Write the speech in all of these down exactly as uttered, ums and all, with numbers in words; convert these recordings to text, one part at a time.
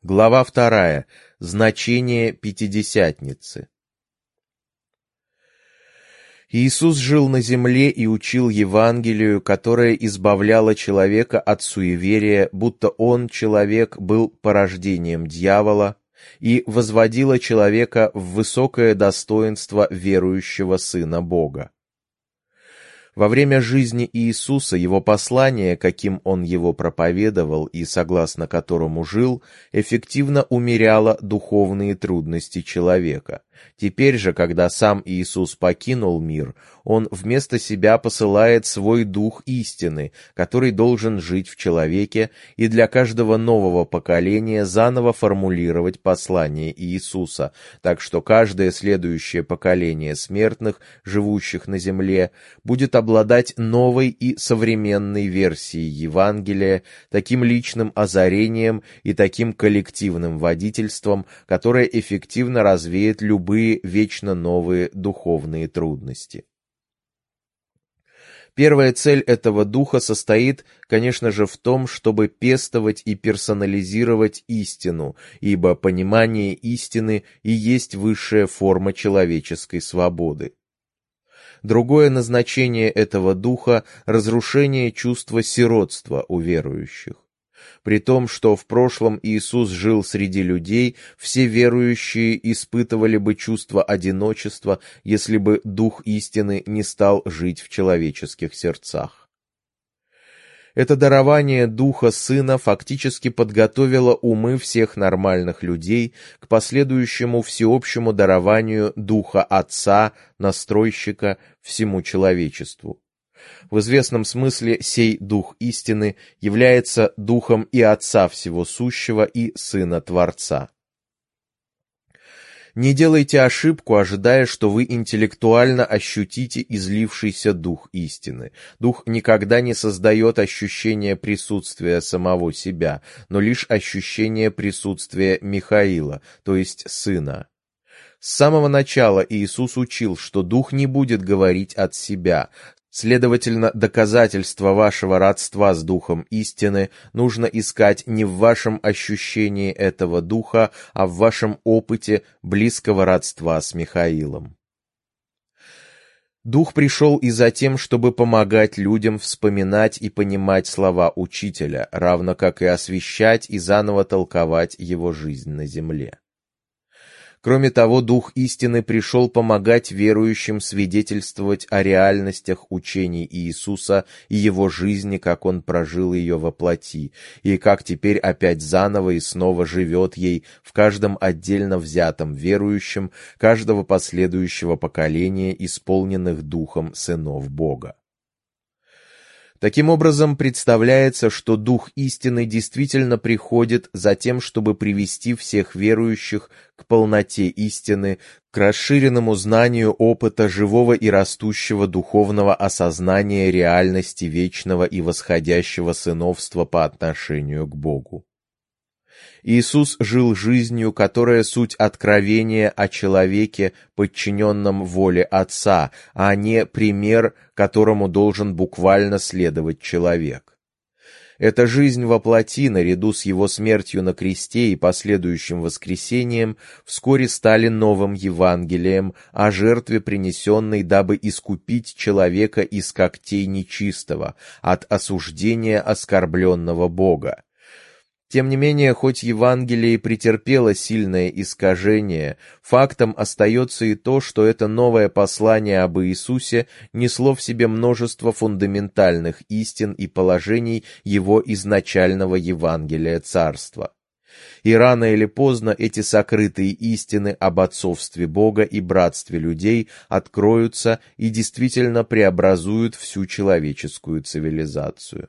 Глава вторая. Значение Пятидесятницы. Иисус жил на земле и учил Евангелию, которое избавляло человека от суеверия, будто он, человек, был порождением дьявола, и возводило человека в высокое достоинство верующего Сына Бога. Во время жизни Иисуса его послание, каким он его проповедовал и согласно которому жил, эффективно умеряло духовные трудности человека. Теперь же, когда сам Иисус покинул мир, он вместо себя посылает свой Дух истины, который должен жить в человеке и для каждого нового поколения заново формулировать послание Иисуса, так что каждое следующее поколение смертных, живущих на земле, будет обладать новой и современной версией Евангелия, таким личным озарением и таким коллективным водительством, которое эффективно развеет любые вечно новые духовные трудности. Первая цель этого духа состоит, конечно же, в том, чтобы пестовать и персонализировать истину, ибо понимание истины и есть высшая форма человеческой свободы. Другое назначение этого духа — разрушение чувства сиротства у верующих. При том, что в прошлом Иисус жил среди людей, все верующие испытывали бы чувство одиночества, если бы Дух истины не стал жить в человеческих сердцах. Это дарование Духа Сына фактически подготовило умы всех нормальных людей к последующему всеобщему дарованию Духа Отца, Настройщика всему человечеству. В известном смысле сей Дух истины является Духом и Отца Всего Сущего и Сына Творца. Не делайте ошибку, ожидая, что вы интеллектуально ощутите излившийся Дух истины. Дух никогда не создает ощущение присутствия самого себя, но лишь ощущение присутствия Михаила, то есть Сына. С самого начала Иисус учил, что Дух не будет говорить от себя. Следовательно, доказательство вашего родства с Духом истины нужно искать не в вашем ощущении этого Духа, а в вашем опыте близкого родства с Михаилом. Дух пришел и за тем, чтобы помогать людям вспоминать и понимать слова Учителя, равно как и освещать и заново толковать его жизнь на земле. Кроме того, Дух истины пришел помогать верующим свидетельствовать о реальностях учений Иисуса и его жизни, как он прожил ее во плоти, и как теперь опять заново и снова живет ей в каждом отдельно взятом верующем каждого последующего поколения, исполненных Духом сынов Бога. Таким образом, представляется, что Дух истины действительно приходит за тем, чтобы привести всех верующих к полноте истины, к расширенному знанию опыта живого и растущего духовного осознания реальности вечного и восходящего сыновства по отношению к Богу. Иисус жил жизнью, которая суть откровения о человеке, подчиненном воле Отца, а не пример, которому должен буквально следовать человек. Эта жизнь во плоти, наряду с его смертью на кресте и последующим воскресением, вскоре стали новым Евангелием о жертве, принесенной, дабы искупить человека из когтей нечистого, от осуждения оскорбленного Бога. Тем не менее, хоть Евангелие претерпело сильное искажение, фактом остается и то, что это новое послание об Иисусе несло в себе множество фундаментальных истин и положений его изначального Евангелия Царства. И рано или поздно эти сокрытые истины об отцовстве Бога и братстве людей откроются и действительно преобразуют всю человеческую цивилизацию.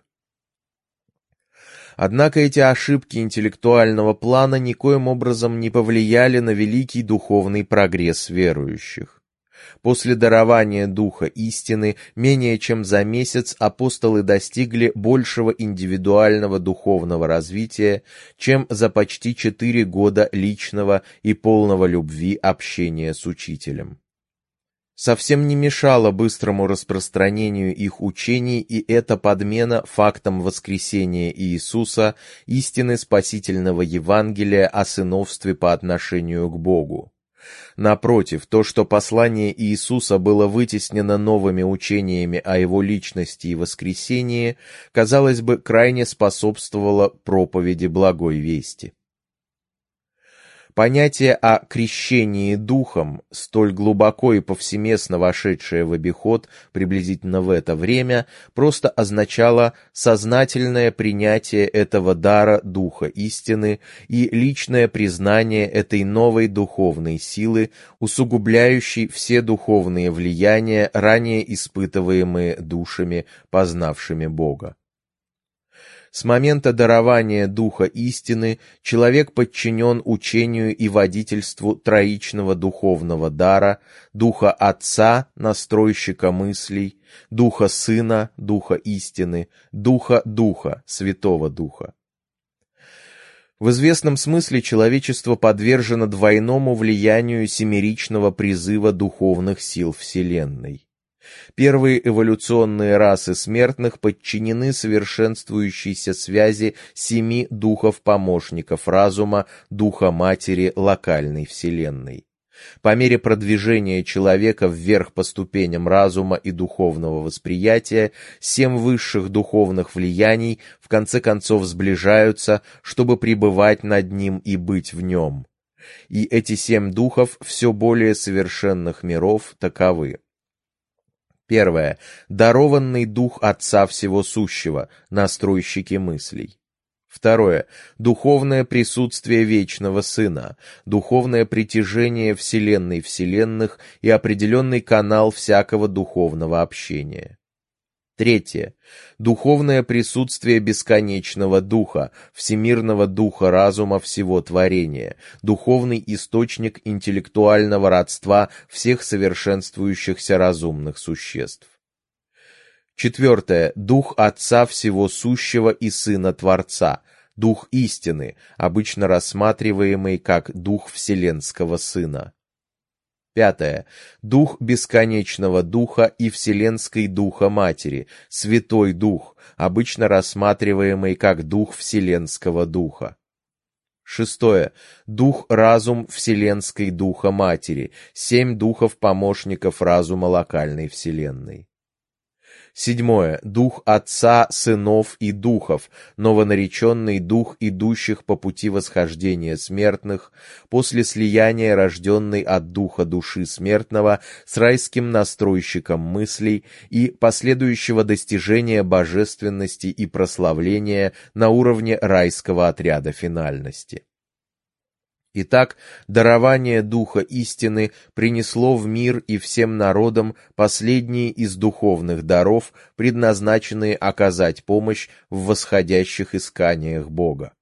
Однако эти ошибки интеллектуального плана никоим образом не повлияли на великий духовный прогресс верующих. После дарования Духа истины менее чем за месяц апостолы достигли большего индивидуального духовного развития, чем за почти четыре года личного и полного любви общения с Учителем. совсем не мешало быстрому распространению их учений, и эта подмена фактом воскресения Иисуса истины спасительного Евангелия о сыновстве по отношению к Богу. Напротив, то, что послание Иисуса было вытеснено новыми учениями о его личности и воскресении, казалось бы, крайне способствовало проповеди благой вести. Понятие о крещении Духом, столь глубоко и повсеместно вошедшее в обиход приблизительно в это время, просто означало сознательное принятие этого дара Духа истины и личное признание этой новой духовной силы, усугубляющей все духовные влияния, ранее испытываемые душами, познавшими Бога. С момента дарования Духа истины человек подчинен учению и водительству троичного духовного дара, Духа Отца, настройщика мыслей, Духа Сына, Духа истины, Духа Духа, Святого Духа. В известном смысле человечество подвержено двойному влиянию семеричного призыва духовных сил Вселенной. Первые эволюционные расы смертных подчинены совершенствующейся связи семи духов-помощников разума, Духа Матери локальной Вселенной. По мере продвижения человека вверх по ступеням разума и духовного восприятия, семь высших духовных влияний в конце концов сближаются, чтобы пребывать над ним и быть в нем. И эти семь духов все более совершенных миров таковы. Первое. Дарованный Дух Отца Всего Сущего, настройщики мыслей. Второе. Духовное присутствие Вечного Сына, духовное притяжение Вселенной вселенных и определенный канал всякого духовного общения. Третье. Духовное присутствие бесконечного Духа, всемирного Духа разума всего творения, духовный источник интеллектуального родства всех совершенствующихся разумных существ. Четвертое. Дух Отца Всего Сущего и Сына Творца, Дух истины, обычно рассматриваемый как Дух Вселенского Сына. Пятое. Дух бесконечного Духа и Вселенской Духа Матери, Святой Дух, обычно рассматриваемый как Дух Вселенского Духа. Шестое. Дух-разум Вселенской Духа Матери, семь духов-помощников разума локальной Вселенной. Седьмое. Дух Отца, Сынов и Духов, новонареченный Дух идущих по пути восхождения смертных, после слияния рожденный от Духа души смертного с райским настройщиком мыслей и последующего достижения божественности и прославления на уровне райского отряда финальности. Итак, дарование Духа истины принесло в мир и всем народам последние из духовных даров, предназначенные оказать помощь в восходящих исканиях Бога.